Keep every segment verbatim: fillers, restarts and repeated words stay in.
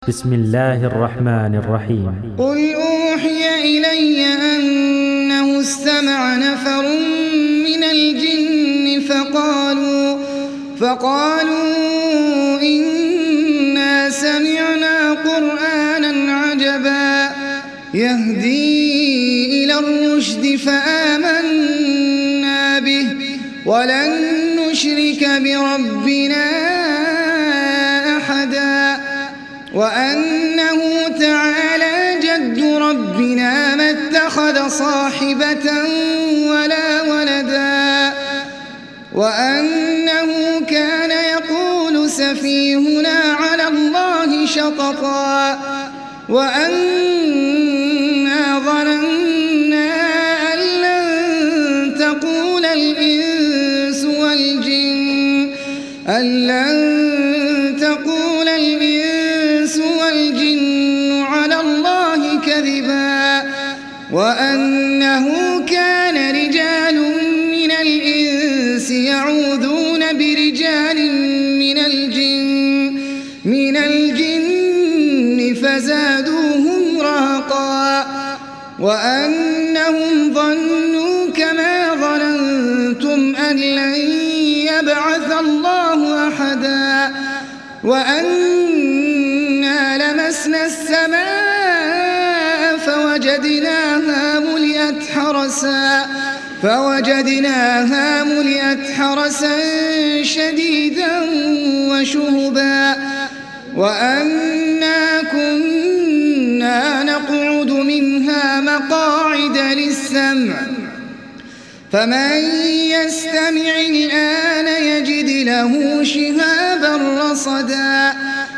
بسم الله الرحمن الرحيم. قل أوحي إلي أنه استمع نفر من الجن فقالوا فقالوا إنا سمعنا قرآنا عجبا يهدي إلى الرشد فآمنا به ولن نشرك بربنا أحدا وأنه تعالى جد ربنا ما اتخذ صاحبة ولا ولدا وأنه كان يقول سفيهنا على الله شططا وأنا ظننا أن لن تقول الإنس والجن أن لن تقول الإنس والجن على الله كذبا وأنه كان رجال من الإنس يعوذون برجال من الجن من الجن فزادوهم رهقا وأنهم ظنوا كما ظننتم أن لن يبعث الله أحدا وأنا لمسنا السماء فوجدناها ملئت حرسا فوجدناها ملئت حرسا شديدا وشهبا وأنا كنا نقعد منها مقاعد للسمع فمن يستمع الآن يجد له شهابا رصدا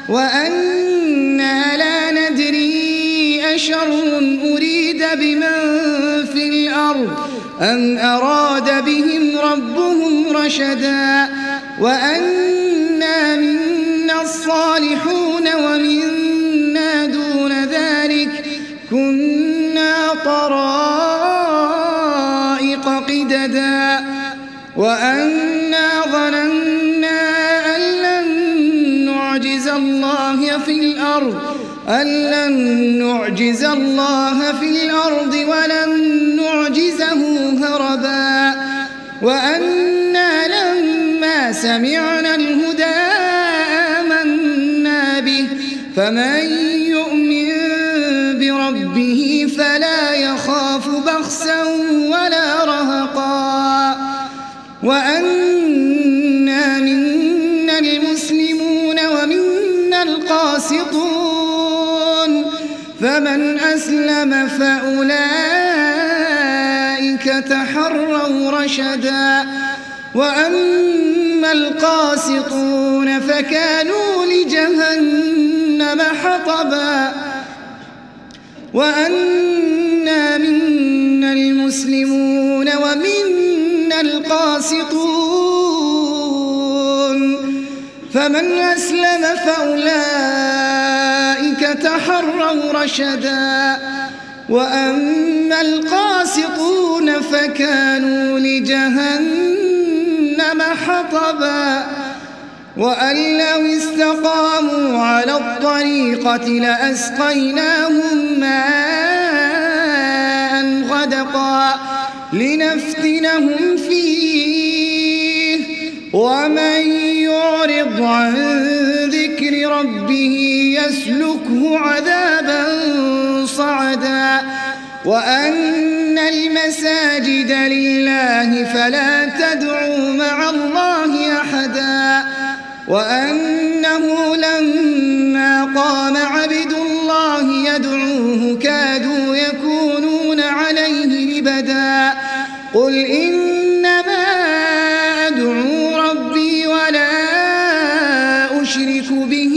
وأنا لا ندري أشر أريد بمن في الأرض أم أراد بهم ربهم رشدا وأنا منا الصالحون ومنا دون ذلك كنا طرائق قددا وأنا ظننا أن لن نعجز الله في الأرض أن لن نعجز الله في الأرض ولن نعجزه هربا وأنا لما سمعنا الهدى آمنا به فمن يؤمن بربه فلا يخاف بخسا ولا رهقا وأنا منا المسلمون ومنا القاسطون فمن أسلم فأولئك تحروا رشدا وأما القاسطون فكانوا لجهنم حطبا وأنا منا المسلمون ومنا القاسطون فمن أسلم فأولئك تحروا رشدا وأما القاسطون فكانوا لجهنم حطبا وأن لو استقاموا على الطريقة لأسقيناهم ماء غدقا لنفتنهم فيه ومن يعرض عن ذكر ربه يسلكه عذابا صعدا وأن المساجد لله فلا تدعوا مع الله أحدا وأنه لما قام عبد الله يدعوه كادوا يكونون عليه لبدا قل إنما أدعو ربي ولا أشرك به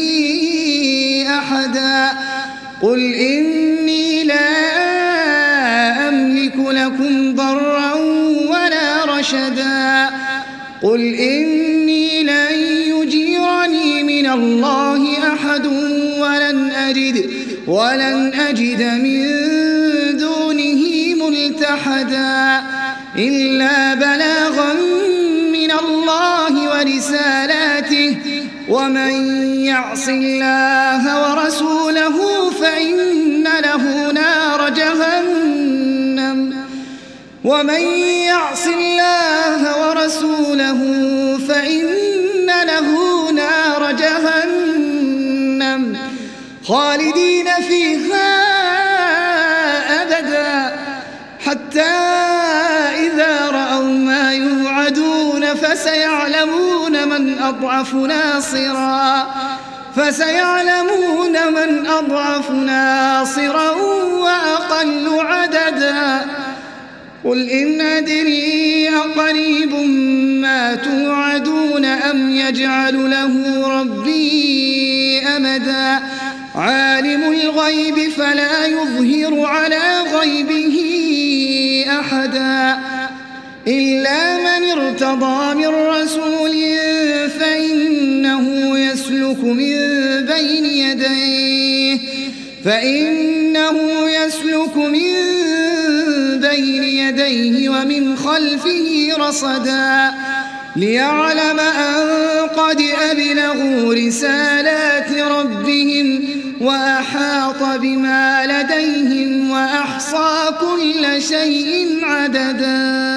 أحدا قل إني لا أملك لكم ضرا ولا رشدا قل إني لن يجيرني من الله أحد ولن أجد ولن أجد من دونه ملتحدا إلا بلاغا من الله ورسالاته ومن يعص الله ورسوله فإن له نار جهنم ومن يعص الله ورسوله فإن له نار جهنم خالدين فيها أبدا حتى إذا رأوا ما يوعدون فسيعلمون من أضعف ناصرا فسيعلمون من أضعف ناصرا وأقل عددا قل إن أدري أقريب ما توعدون أم يجعل له ربي أمدا عالم الغيب فلا يظهر على غيبه أحدا إلا من ارتضى من رسول فإنه يسلك من بين يديه فإنه يسلك من بين يديه ومن خلفه رصدا ليعلم أن قد أبلغوا رسالات ربهم وأحاط بما لديهم وأحصى كل شيء عددا.